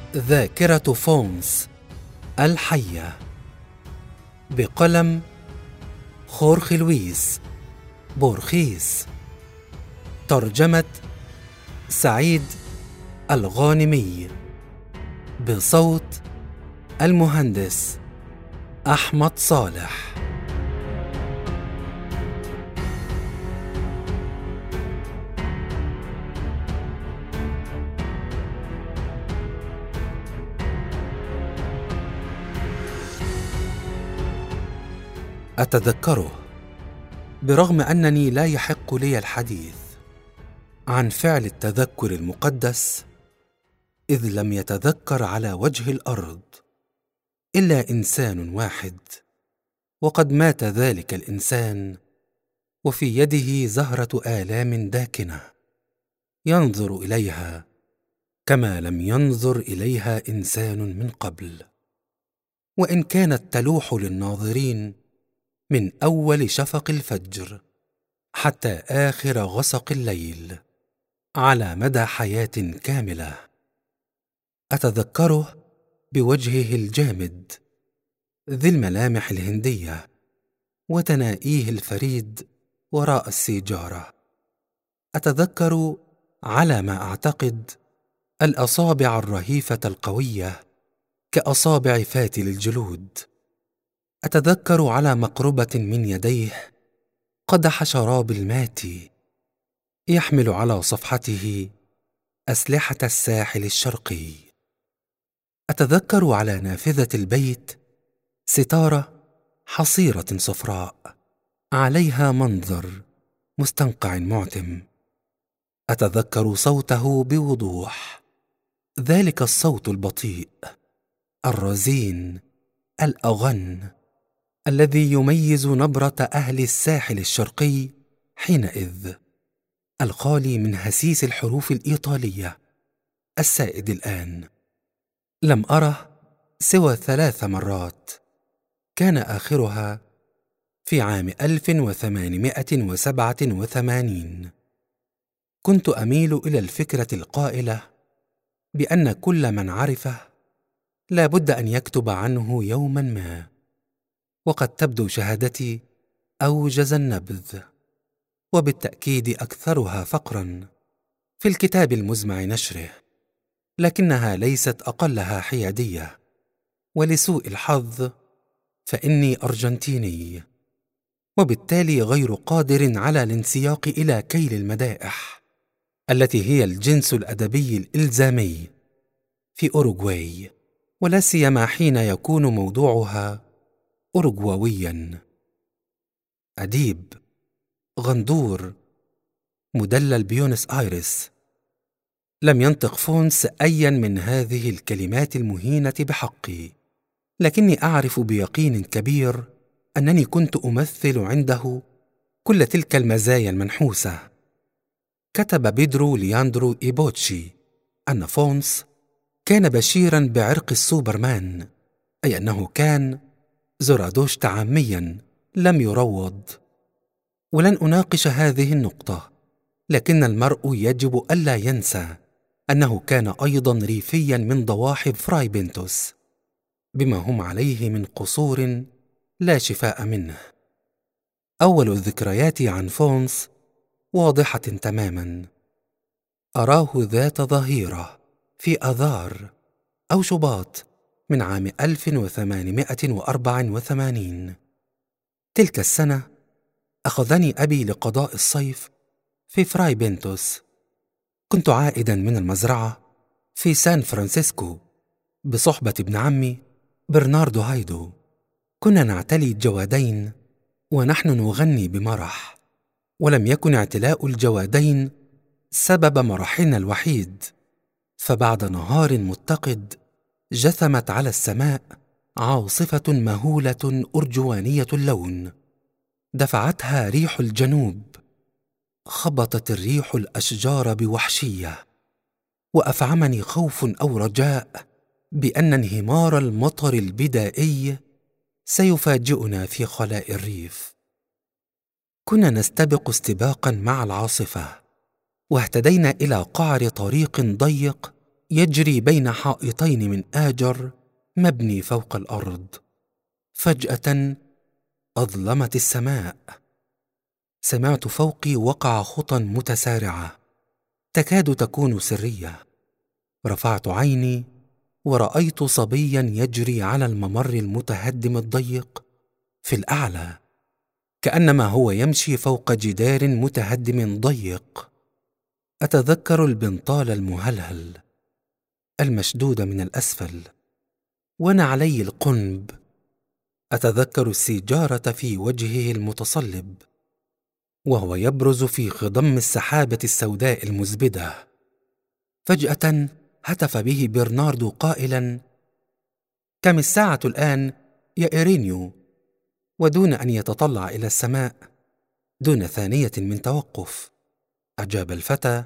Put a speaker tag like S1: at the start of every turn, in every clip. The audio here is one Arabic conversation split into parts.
S1: ذاكرة فونس الحية، بقلم خورخي لويس بورخيس، ترجمة سعيد الغانمي، بصوت المهندس أحمد صالح. أتذكره برغم أنني لا يحق لي الحديث عن فعل التذكر المقدس، إذ لم يتذكر على وجه الأرض إلا إنسان واحد، وقد مات ذلك الإنسان وفي يده زهرة آلام داكنة ينظر إليها كما لم ينظر إليها إنسان من قبل، وإن كانت تلوح للناظرين من أول شفق الفجر حتى آخر غسق الليل على مدى حياة كاملة. أتذكره بوجهه الجامد ذي الملامح الهندية وتنائيه الفريد وراء السيجارة. أتذكر على ما أعتقد الأصابع الرهيفة القوية كأصابع فاتل الجلود. أتذكر على مقربة من يديه قدح شراب الماتي، يحمل على صفحته أسلحة الساحل الشرقي. أتذكر على نافذة البيت ستارة حصيرة صفراء عليها منظر مستنقع معتم. أتذكر صوته بوضوح، ذلك الصوت البطيء الرزين الأغن الذي يميز نبرة أهل الساحل الشرقي حينئذ، الخالي من هسيس الحروف الإيطالية السائد الآن. لم أره سوى 3 مرات، كان آخرها في عام 1887. كنت أميل إلى الفكرة القائلة بأن كل من عرفه لا بد أن يكتب عنه يوما ما، وقد تبدو شهادتي أوجز النبذ، وبالتأكيد أكثرها فقرا في الكتاب المزمع نشره، لكنها ليست أقلها حيادية. ولسوء الحظ فإني أرجنتيني، وبالتالي غير قادر على الانسياق إلى كيل المدائح التي هي الجنس الأدبي الإلزامي في أوروغواي، ولا سيما حين يكون موضوعها أوروغواويا. أديب، غندور، مدلل بيونس آيرس. لم ينطق فونس أيا من هذه الكلمات المهينة بحقي، لكني أعرف بيقين كبير أنني كنت أمثل عنده كل تلك المزايا المنحوسة. كتب بيدرو لياندرو إيبوتشي أن فونس كان بشيرا بعرق السوبرمان، أي أنه كان زرادشت عاميا لم يروض. ولن أناقش هذه النقطة، لكن المرء يجب ألا ينسى أنه كان أيضا ريفيا من ضواحي فراي بنتوس، بما هم عليه من قصور لا شفاء منه. أول ذكرياتي عن فونس واضحة تماما. أراه ذات ظهيرة في آذار أو شباط من عام 1884. تلك السنة أخذني أبي لقضاء الصيف في فراي بنتوس. كنت عائدا من المزرعة في سان فرانسيسكو بصحبة ابن عمي برناردو هايدو. كنا نعتلي الجوادين ونحن نغني بمرح، ولم يكن اعتلاء الجوادين سبب مرحنا الوحيد، فبعد نهار متقد جثمت على السماء عاصفة مهولة أرجوانية اللون، دفعتها ريح الجنوب. خبطت الريح الأشجار بوحشية، وأفعمني خوف أو رجاء بأن انهمار المطر البدائي سيفاجئنا في خلاء الريف. كنا نستبق استباقا مع العاصفة، واهتدينا إلى قعر طريق ضيق يجري بين حائطين من آجر مبني فوق الأرض. فجأة أظلمت السماء. سمعت فوقي وقع خطى متسارعة تكاد تكون سرية. رفعت عيني ورأيت صبيا يجري على الممر المتهدم الضيق في الأعلى، كأنما هو يمشي فوق جدار متهدم ضيق. أتذكر البنطال المهلهل المشدود من الأسفل ونعلي القنب. أتذكر السيجارة في وجهه المتصلب وهو يبرز في خضم السحابة السوداء المزبدة. فجأة هتف به برناردو قائلا: كم الساعة الآن يا إيرينيو؟ ودون أن يتطلع إلى السماء، دون ثانية من توقف، أجاب الفتى: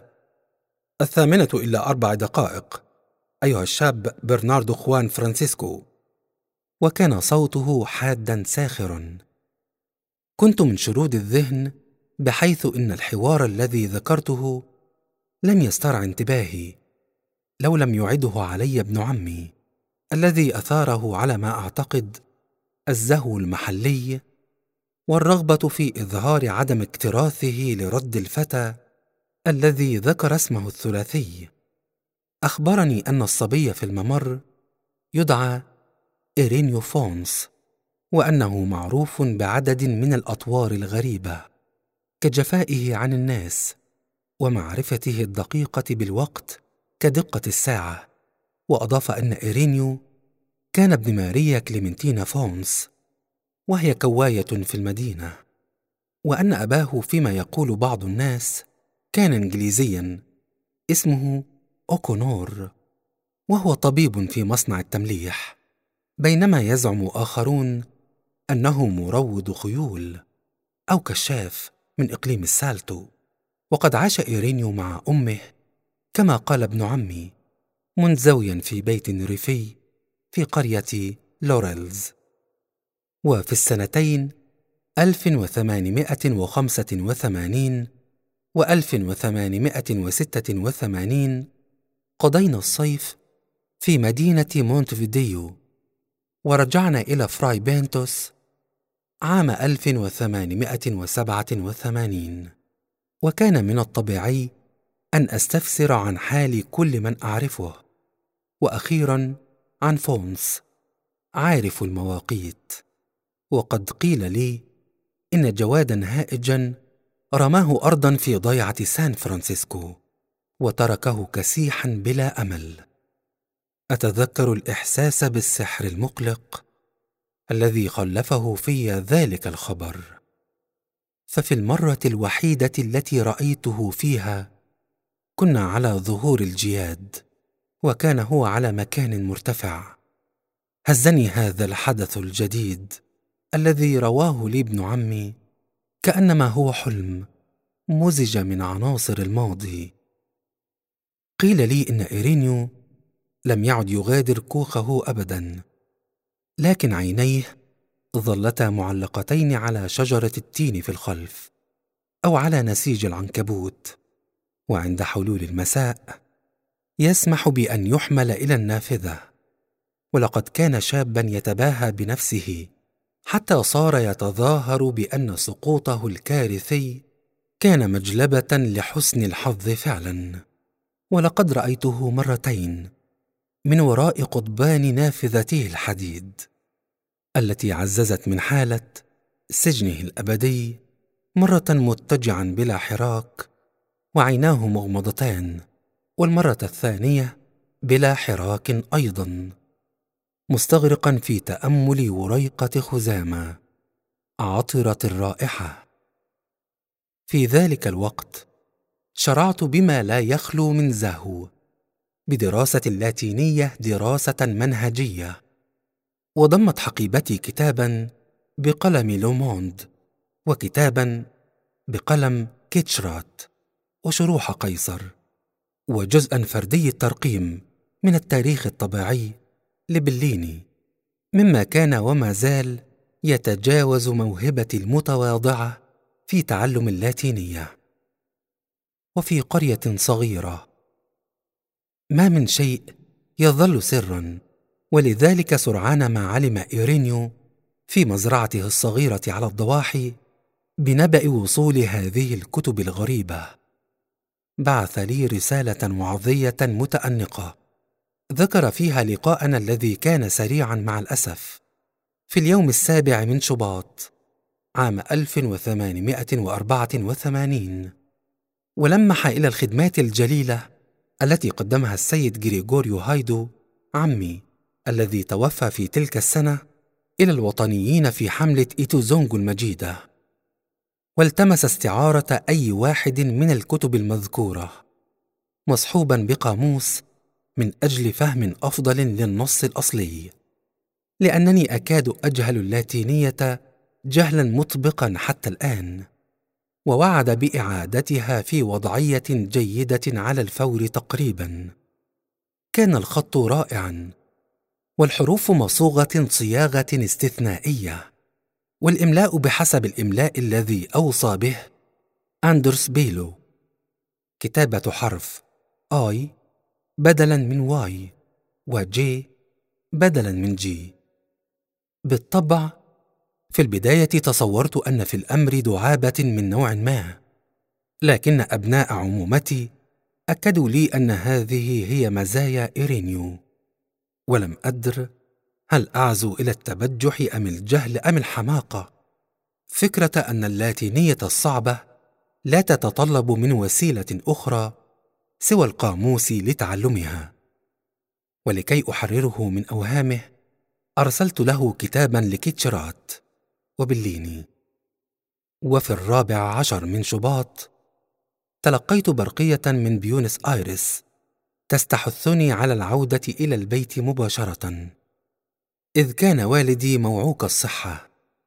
S1: 8:04 أيها الشاب برناردو خوان فرانسيسكو. وكان صوته حادا ساخرا. كنت من شرود الذهن، بحيث إن الحوار الذي ذكرته لم يسترع انتباهي لو لم يعده علي ابن عمي، الذي أثاره على ما أعتقد الزهو المحلي والرغبة في إظهار عدم اكتراثه لرد الفتى الذي ذكر اسمه الثلاثي. أخبرني أن الصبي في الممر يدعى إيرينيو فونس، وأنه معروف بعدد من الأطوار الغريبة كجفائه عن الناس ومعرفته الدقيقة بالوقت كدقة الساعة. وأضاف أن إيرينيو كان ابن ماريا كليمنتينا فونس، وهي كواية في المدينة، وأن أباه فيما يقول بعض الناس كان إنجليزيا اسمه أوكونور، وهو طبيب في مصنع التمليح، بينما يزعم آخرون أنه مروض خيول أو كشاف من إقليم السالتو. وقد عاش إيرينيو مع أمه كما قال ابن عمي منزويا في بيت ريفي في قرية لوريلز. وفي السنتين 1885 و1886 قضينا الصيف في مدينة مونتفيديو، ورجعنا إلى فراي بينتوس عام 1887. وكان من الطبيعي أن أستفسر عن حال كل من أعرفه، وأخيرا عن فونس عارف المواقيت. وقد قيل لي إن جوادا هائجا رماه أرضا في ضيعة سان فرانسيسكو وتركه كسيحا بلا أمل. أتذكر الإحساس بالسحر المقلق الذي خلفه في ذلك الخبر. ففي المرة الوحيدة التي رأيته فيها كنا على ظهور الجياد، وكان هو على مكان مرتفع. هزني هذا الحدث الجديد الذي رواه لي ابن عمي كأنما هو حلم مزج من عناصر الماضي. قيل لي إن إيرينيو لم يعد يغادر كوخه أبدا، لكن عينيه ظلتا معلقتين على شجرة التين في الخلف أو على نسيج العنكبوت. وعند حلول المساء يسمح بأن يحمل إلى النافذة. ولقد كان شابا يتباهى بنفسه حتى صار يتظاهر بأن سقوطه الكارثي كان مجلبة لحسن الحظ فعلا. ولقد رأيته مرتين من وراء قضبان نافذته الحديد التي عززت من حالة سجنه الأبدي، مرة مضطجعا بلا حراك وعيناه مغمضتان، والمرة الثانية بلا حراك أيضا، مستغرقا في تأمل وريقة خزامة عطرة الرائحة. في ذلك الوقت شرعت بما لا يخلو من زهو بدراسة اللاتينية دراسة منهجية، وضمت حقيبتي كتابا بقلم لوموند وكتابا بقلم كيتشرات وشروح قيصر وجزءا فردي الترقيم من التاريخ الطبيعي لبليني، مما كان وما زال يتجاوز موهبتي المتواضعة في تعلم اللاتينية. وفي قرية صغيرة ما من شيء يظل سرا، ولذلك سرعان ما علم إيرينيو في مزرعته الصغيرة على الضواحي بنبأ وصول هذه الكتب الغريبة. بعث لي رسالة وعظية متأنقة ذكر فيها لقاءنا الذي كان سريعا مع الأسف في اليوم 7 من شباط عام 1884، ولمح إلى الخدمات الجليلة التي قدمها السيد غريغوريو هايدو عمي الذي توفى في تلك السنة إلى الوطنيين في حملة إيتوزونغو المجيدة، والتمس استعارة أي واحد من الكتب المذكورة مصحوبا بقاموس من أجل فهم أفضل للنص الأصلي، لأنني أكاد أجهل اللاتينية جهلا مطبقا حتى الآن، ووعد بإعادتها في وضعية جيدة على الفور تقريبا. كان الخط رائعا، والحروف مصوغة صياغة استثنائية، والإملاء بحسب الإملاء الذي أوصى به أندرس بيلو، كتابة حرف I بدلا من Y و J بدلا من G. بالطبع في البداية تصورت أن في الأمر دعابة من نوع ما، لكن أبناء عمومتي أكدوا لي أن هذه هي مزايا إيرينيو، ولم أدر هل أعزو إلى التبجح أم الجهل أم الحماقة، فكرة أن اللاتينية الصعبة لا تتطلب من وسيلة أخرى سوى القاموس لتعلمها. ولكي أحرره من أوهامه أرسلت له كتابا لكيتشرات وبليني. وفي 14 من شباط تلقيت برقية من بيونس آيرس تستحثني على العودة إلى البيت مباشرة، إذ كان والدي موعوك الصحة،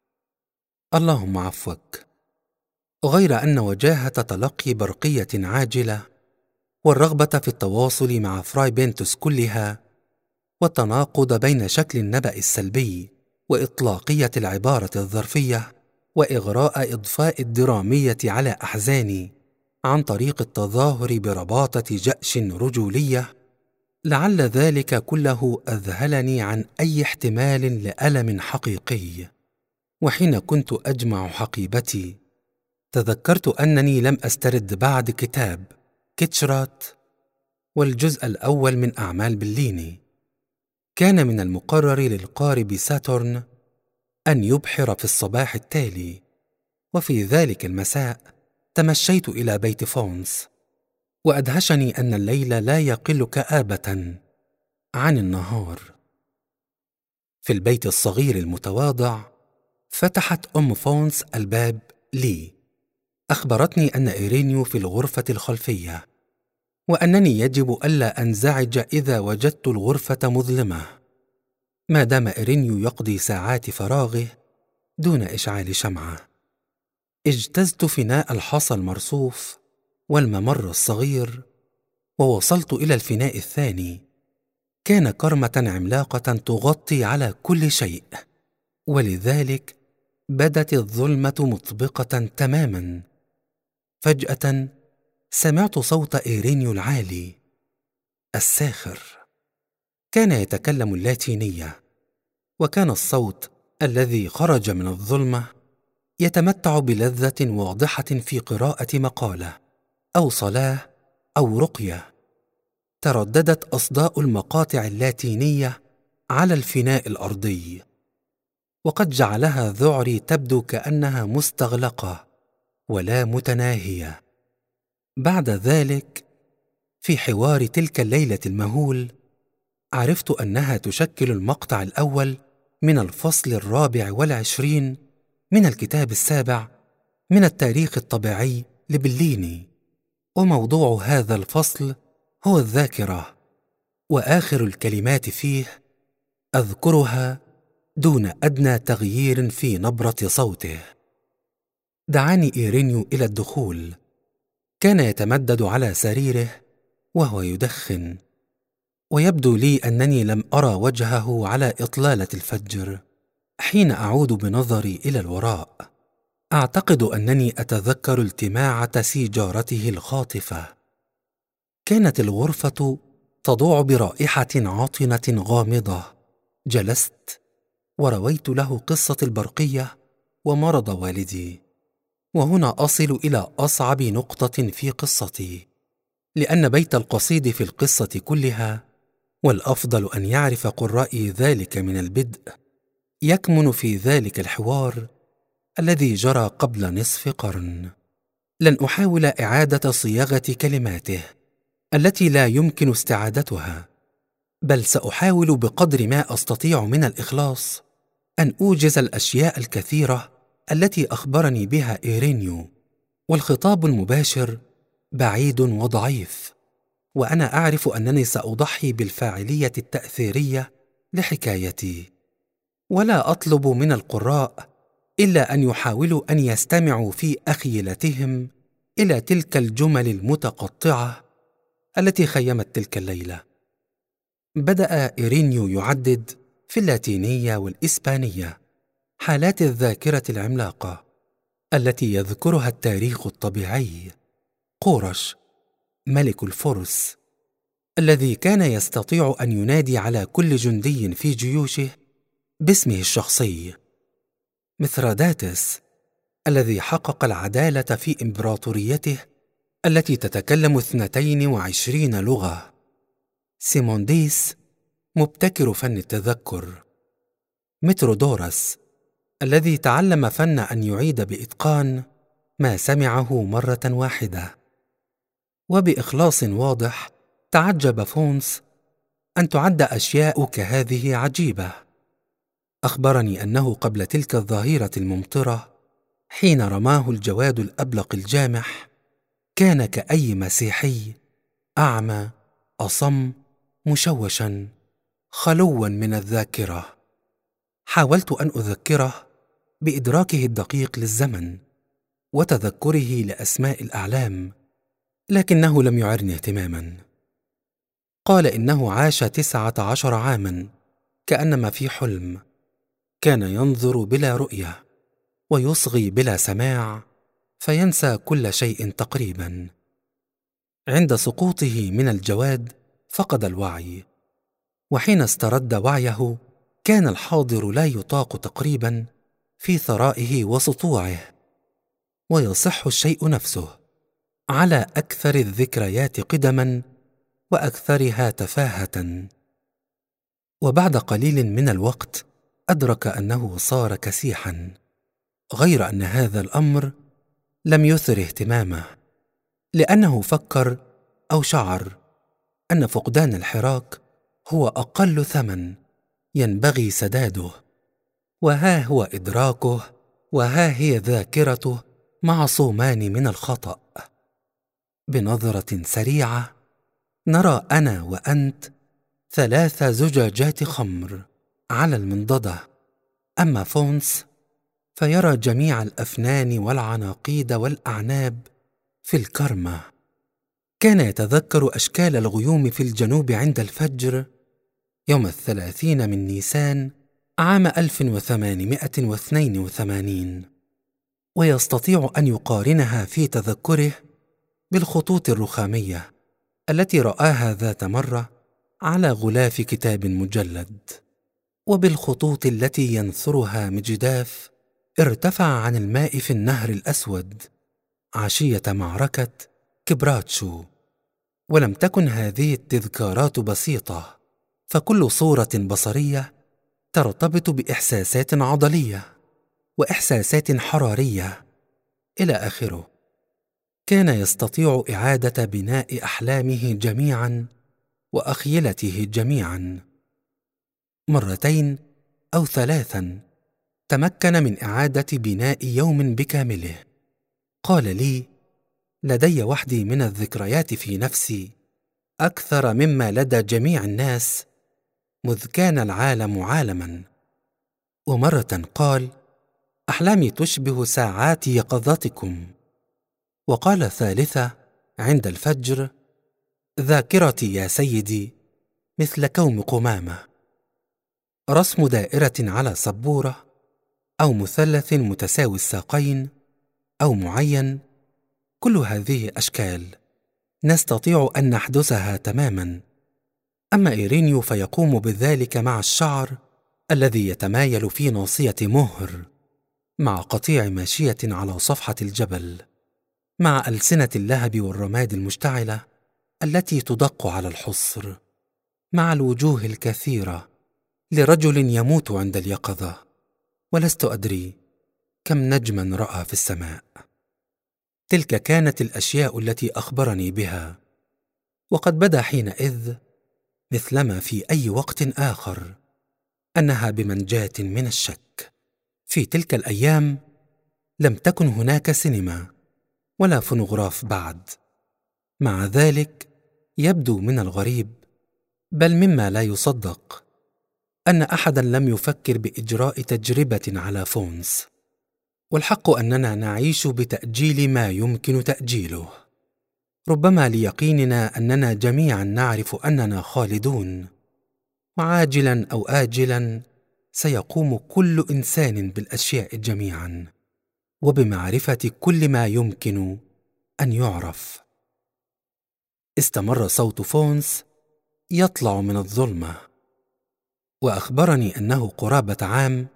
S1: اللهم عفوك. غير أن وجاهة تلقي برقية عاجلة والرغبة في التواصل مع فراي بنتوس كلها، والتناقض بين شكل النبأ السلبي وإطلاقية العبارة الظرفية وإغراء إضفاء الدرامية على أحزاني عن طريق التظاهر برباطة جأش رجولية، لعل ذلك كله أذهلني عن أي احتمال لألم حقيقي. وحين كنت أجمع حقيبتي تذكرت أنني لم أسترد بعد كتاب كيتشرات والجزء الأول من أعمال بليني. كان من المقرر للقارب ساتورن أن يبحر في الصباح التالي، وفي ذلك المساء تمشيت إلى بيت فونس، وأدهشني أن الليل لا يقل كآبة عن النهار. في البيت الصغير المتواضع فتحت أم فونس الباب لي، أخبرتني أن إيرينيو في الغرفة الخلفية، وأنني يجب ألا أنزعج إذا وجدت الغرفة مظلمة، ما دام إيرينيو يقضي ساعات فراغه دون إشعال شمعة. اجتزت فناء الحصى المرصوف والممر الصغير، ووصلت إلى الفناء الثاني. كان كرمة عملاقة تغطي على كل شيء، ولذلك بدت الظلمة مطبقة تماما. فجأة سمعت صوت إيرينيو العالي الساخر، كان يتكلم اللاتينية، وكان الصوت الذي خرج من الظلمة يتمتع بلذة واضحة في قراءة مقالة أو صلاة أو رقية. ترددت أصداء المقاطع اللاتينية على الفناء الأرضي، وقد جعلها ذعري تبدو كأنها مستغلقة ولا متناهية. بعد ذلك في حوار تلك الليلة المهول عرفت أنها تشكل المقطع الأول من الفصل 24 من الكتاب 7 من التاريخ الطبيعي لبليني، وموضوع هذا الفصل هو الذاكرة، وآخر الكلمات فيه أذكرها دون أدنى تغيير في نبرة صوته. دعاني إيرينيو إلى الدخول. كان يتمدد على سريره وهو يدخن، ويبدو لي أنني لم أرى وجهه على إطلالة الفجر. حين أعود بنظري إلى الوراء أعتقد أنني أتذكر التماعة سيجارته الخاطفة. كانت الغرفة تضوع برائحة عاطنة غامضة. جلست ورويت له قصة البرقية ومرض والدي. وهنا أصل إلى أصعب نقطة في قصتي، لأن بيت القصيد في القصة كلها، والأفضل أن يعرف قرائي ذلك من البدء، يكمن في ذلك الحوار الذي جرى قبل نصف قرن. لن أحاول إعادة صياغة كلماته التي لا يمكن استعادتها، بل سأحاول بقدر ما أستطيع من الإخلاص أن أوجز الأشياء الكثيرة التي أخبرني بها إيرينيو. والخطاب المباشر بعيد وضعيف، وأنا أعرف أنني سأضحي بالفاعلية التأثيرية لحكايتي، ولا أطلب من القراء إلا أن يحاولوا أن يستمعوا في أخيلتهم إلى تلك الجمل المتقطعة التي خيمت تلك الليلة. بدأ إيرينيو يعدد في اللاتينية والإسبانية حالات الذاكرة العملاقة التي يذكرها التاريخ الطبيعي. قورش ملك الفرس الذي كان يستطيع أن ينادي على كل جندي في جيوشه باسمه الشخصي. مثراداتس الذي حقق العدالة في إمبراطوريته التي تتكلم 22 لغة. سيمونديس مبتكر فن التذكر. مترودورس الذي تعلم فن أن يعيد بإتقان ما سمعه مرة واحدة. وبإخلاص واضح تعجب فونس أن تعد أشياء كهذه عجيبة. أخبرني أنه قبل تلك الظهيرة الممطرة حين رماه الجواد الأبلق الجامح كان كأي مسيحي، أعمى، أصم، مشوشا، خلوا من الذاكرة. حاولت أن أذكره بإدراكه الدقيق للزمن وتذكره لأسماء الأعلام، لكنه لم يعرني اهتماما. قال إنه عاش 19 عاما كأنما في حلم. كان ينظر بلا رؤية ويصغي بلا سماع، فينسى كل شيء تقريبا. عند سقوطه من الجواد فقد الوعي، وحين استرد وعيه كان الحاضر لا يطاق تقريبا في ثرائه وسطوعه. ويصح الشيء نفسه على أكثر الذكريات قدما وأكثرها تفاهة. وبعد قليل من الوقت أدرك أنه صار كسيحا، غير أن هذا الأمر لم يثر اهتمامه، لأنه فكر أو شعر أن فقدان الحراك هو أقل ثمن ينبغي سداده. وها هو إدراكه، وها هي ذاكرته معصومان من الخطأ. بنظرة سريعة نرى أنا وأنت 3 زجاجات خمر على المنضدة، أما فونس فيرى جميع الأفنان والعناقيد والأعناب في الكرمة. كان يتذكر أشكال الغيوم في الجنوب عند الفجر يوم 30 من نيسان عام 1882، ويستطيع أن يقارنها في تذكره بالخطوط الرخامية التي رآها ذات مرة على غلاف كتاب مجلد، وبالخطوط التي ينثرها مجداف ارتفع عن الماء في النهر الأسود عشية معركة كبراتشو. ولم تكن هذه التذكارات بسيطة، فكل صورة بصرية ترتبط بإحساسات عضلية وإحساسات حرارية إلى آخره. كان يستطيع إعادة بناء أحلامه جميعا وأخيلته جميعا. 2 أو 3 تمكن من إعادة بناء يوم بكامله. قال لي: لدي وحدي من الذكريات في نفسي أكثر مما لدى جميع الناس مذ كان العالم عالما. ومرة قال: أحلامي تشبه ساعات يقظتكم. وقال 3 عند الفجر: ذاكرتي يا سيدي مثل كوم قمامة. رسم دائرة على سبورة، أو مثلث متساوي الساقين، أو معين، كل هذه أشكال نستطيع أن نحدثها تماما أما إيرينيو فيقوم بذلك مع الشعر الذي يتمايل في ناصية مهر، مع قطيع ماشية على صفحة الجبل، مع ألسنة اللهب والرماد المشتعلة التي تدق على الحصر، مع الوجوه الكثيرة لرجل يموت عند اليقظة، ولست أدري كم نجما رأى في السماء. تلك كانت الأشياء التي أخبرني بها، وقد بدا حينئذ مثلما في أي وقت آخر أنها بمنجاة من الشك. في تلك الأيام لم تكن هناك سينما ولا فونوغراف بعد. مع ذلك يبدو من الغريب، بل مما لا يصدق، أن أحدا لم يفكر بإجراء تجربة على فونس. والحق أننا نعيش بتأجيل ما يمكن تأجيله، ربما ليقيننا أننا جميعا نعرف أننا خالدون، وعاجلا أو آجلا سيقوم كل إنسان بالأشياء جميعا، وبمعرفة كل ما يمكن أن يعرف. استمر صوت فونس يطلع من الظلمة، وأخبرني أنه قرابة عام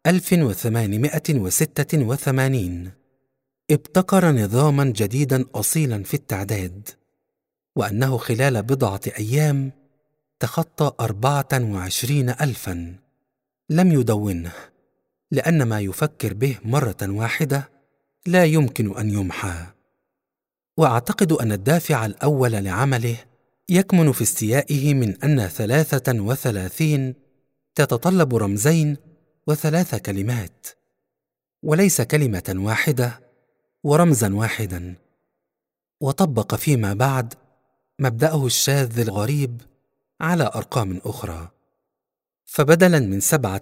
S1: 1886 ابتكر نظاما جديدا أصيلا في التعداد، وأنه خلال بضعة أيام تخطى 24,000. لم يدونه، لأن ما يفكر به مرة واحدة لا يمكن أن يمحى. وأعتقد أن الدافع الأول لعمله يكمن في استيائه من أن 33 تتطلب رمزين و3 كلمات، وليس كلمة واحدة ورمزا واحدا. وطبق فيما بعد مبدأه الشاذ الغريب على أرقام أخرى، فبدلا من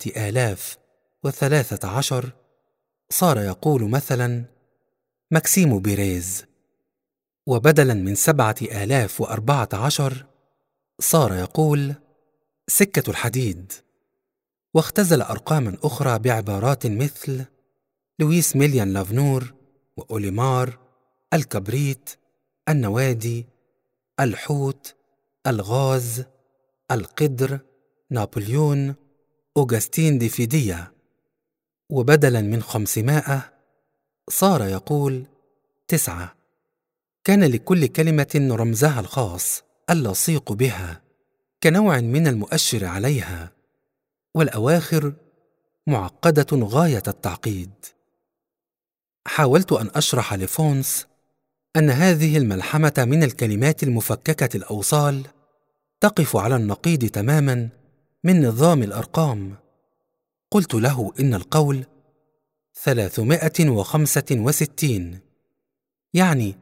S1: 7,013 صار يقول مثلا ماكسيمو بيريز، وبدلا من 7,014 صار يقول سكة الحديد. واختزل أرقاما أخرى بعبارات مثل لويس ميليان لافنور وأوليمار، الكبريت، النوادي، الحوت، الغاز، القدر، نابليون، أوغستين دي فيديا. وبدلا من 500 صار يقول 9. كان لكل كلمة رمزها الخاص اللصيق بها كنوع من المؤشر عليها، والأواخر معقدة غاية التعقيد. حاولت أن أشرح لفونس أن هذه الملحمة من الكلمات المفككة الأوصال تقف على النقيض تماما من نظام الأرقام. قلت له إن القول 365 يعني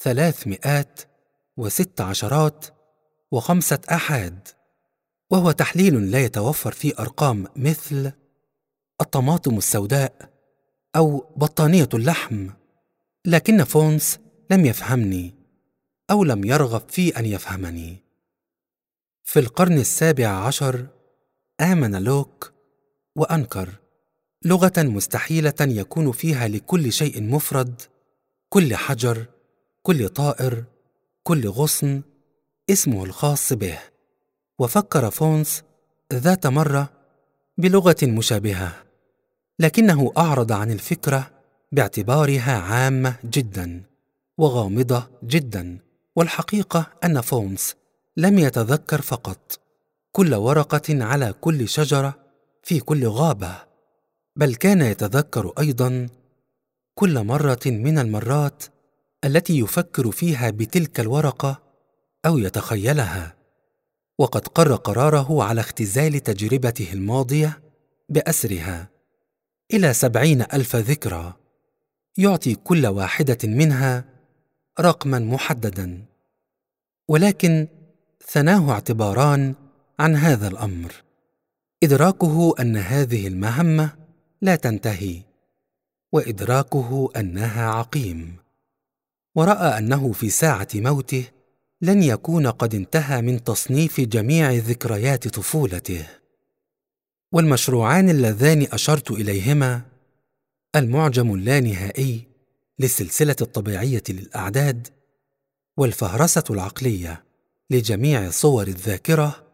S1: 316 و5 آحاد، وهو تحليل لا يتوفر فيه أرقام مثل الطماطم السوداء أو بطانية اللحم. لكن فونس لم يفهمني، أو لم يرغب في أن يفهمني. في القرن 17 آمن لوك وأنكر لغة مستحيلة يكون فيها لكل شيء مفرد، كل حجر، كل طائر، كل غصن اسمه الخاص به. وفكر فونس ذات مرة بلغة مشابهة، لكنه أعرض عن الفكرة باعتبارها عامة جدا وغامضة جدا. والحقيقة أن فونس لم يتذكر فقط كل ورقة على كل شجرة في كل غابة، بل كان يتذكر أيضا كل مرة من المرات التي يفكر فيها بتلك الورقة أو يتخيلها. وقد قرر قراره على اختزال تجربته الماضية بأسرها إلى 70,000 ذكرى، يعطي كل واحدة منها رقما محددا. ولكن ثناه اعتباران عن هذا الأمر: إدراكه أن هذه المهمة لا تنتهي، وإدراكه أنها عقيم. ورأى أنه في ساعة موته لن يكون قد انتهى من تصنيف جميع ذكريات طفولته. والمشروعان اللذان أشرت إليهما المعجم اللانهائي للسلسلة الطبيعية للأعداد، والفهرسة العقلية لجميع صور الذاكرة،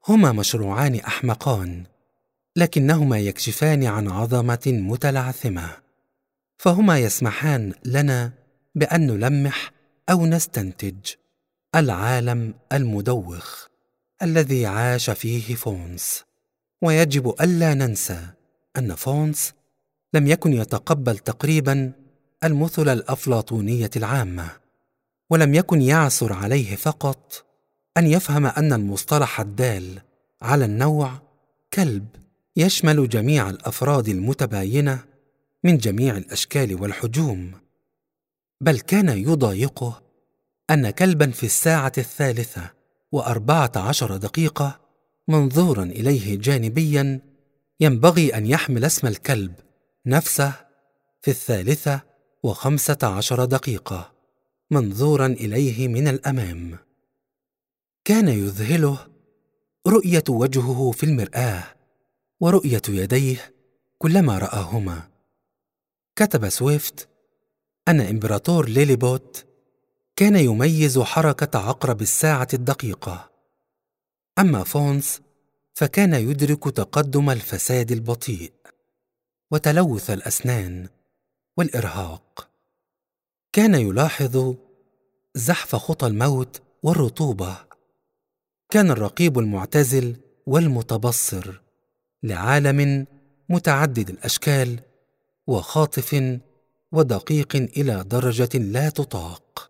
S1: هما مشروعان أحمقان، لكنهما يكشفان عن عظمة متلعثمة، فهما يسمحان لنا بأن نلمح أو نستنتج العالم المدوخ الذي عاش فيه فونس. ويجب ألا ننسى أن فونس لم يكن يتقبل تقريبا المثل الأفلاطونية العامة، ولم يكن يعثر عليه فقط أن يفهم أن المصطلح الدال على النوع كلب يشمل جميع الأفراد المتباينة من جميع الأشكال والحجوم، بل كان يضايقه أن كلبا في 3:14 منظورا إليه جانبيا ينبغي أن يحمل اسم الكلب نفسه في 3:15 منظورا إليه من الأمام. كان يذهله رؤية وجهه في المرآة ورؤية يديه كلما رآهما. كتب سويفت أن إمبراطور ليليبوت كان يميز حركة عقرب الساعة الدقيقة، أما فونس فكان يدرك تقدم الفساد البطيء وتلوث الأسنان والإرهاق. كان يلاحظ زحف خطى الموت والرطوبة. كان الرقيب المعتزل والمتبصر لعالم متعدد الأشكال وخاطف ودقيق إلى درجة لا تطاق.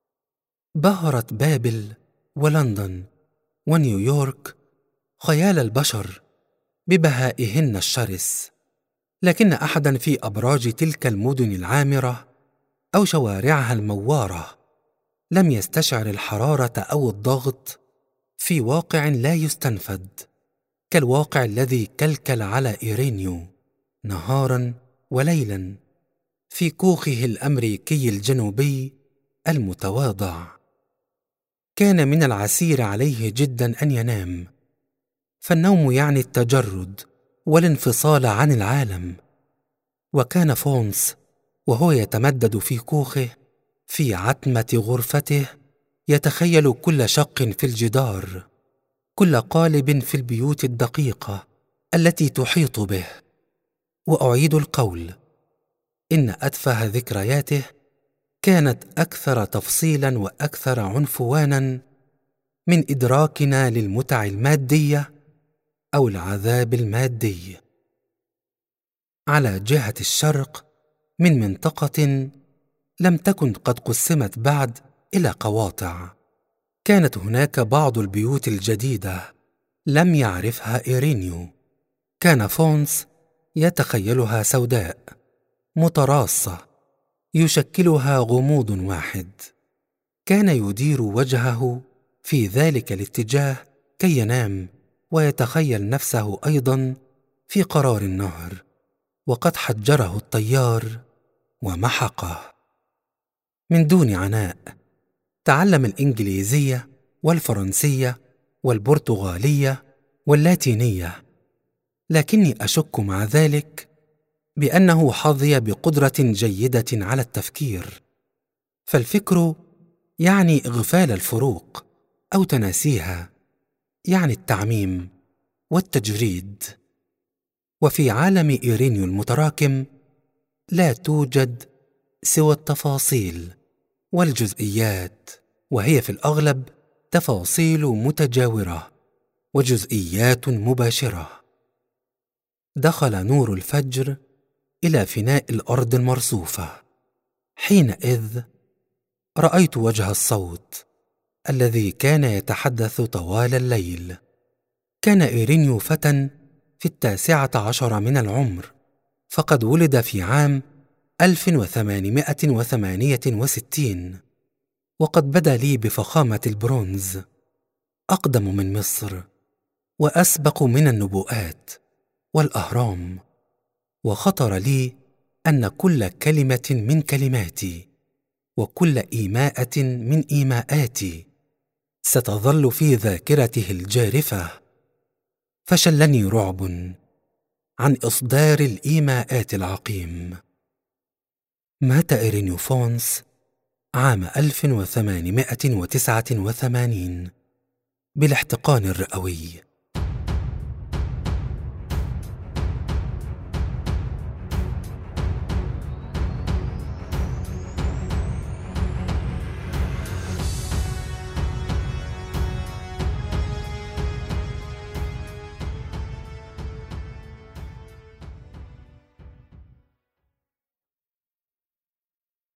S1: بهرت بابل ولندن ونيويورك خيال البشر ببهائهن الشرس، لكن أحدا في أبراج تلك المدن العامرة أو شوارعها الموارة لم يستشعر الحرارة أو الضغط في واقع لا يستنفد، كالواقع الذي كلكل على إيرينيو نهارا وليلا في كوخه الأمريكي الجنوبي المتواضع. كان من العسير عليه جدا أن ينام، فالنوم يعني التجرد والانفصال عن العالم. وكان فونس وهو يتمدد في كوخه في عتمة غرفته يتخيل كل شق في الجدار، كل قالب في البيوت الدقيقة التي تحيط به. وأعيد القول، إن أتفه ذكرياته كانت أكثر تفصيلا وأكثر عنفوانا من إدراكنا للمتع المادية أو العذاب المادي. على جهة الشرق من منطقة لم تكن قد قسمت بعد إلى قواطع، كانت هناك بعض البيوت الجديدة لم يعرفها إيرينيو. كان فونس يتخيلها سوداء متراصة يشكلها غموض واحد. كان يدير وجهه في ذلك الاتجاه كي ينام ويتخيل نفسه أيضا في قرار النهر وقد حجره الطيار ومحقه. من دون عناء تعلم الإنجليزية والفرنسية والبرتغالية واللاتينية، لكني أشك مع ذلك بأنه حظي بقدرة جيدة على التفكير، فالفكر يعني إغفال الفروق أو تناسيها، يعني التعميم والتجريد. وفي عالم إيرينيو المتراكم لا توجد سوى التفاصيل والجزئيات، وهي في الأغلب تفاصيل متجاورة وجزئيات مباشرة. دخل نور الفجر إلى فناء الأرض المرصوفة. حينئذ رأيت وجه الصوت الذي كان يتحدث طوال الليل. كان إيرينيو فتى في 19 من العمر، فقد ولد في عام 1868، وقد بدا لي بفخامة البرونز، أقدم من مصر وأسبق من النبوءات والأهرام. وخطر لي أن كل كلمة من كلماتي وكل إيماءة من إيماءاتي ستظل في ذاكرته الجارفة. فشلني رعب عن إصدار الإيماءات العقيم. مات إيرينيو فونس عام 1889 بالاحتقان الرئوي.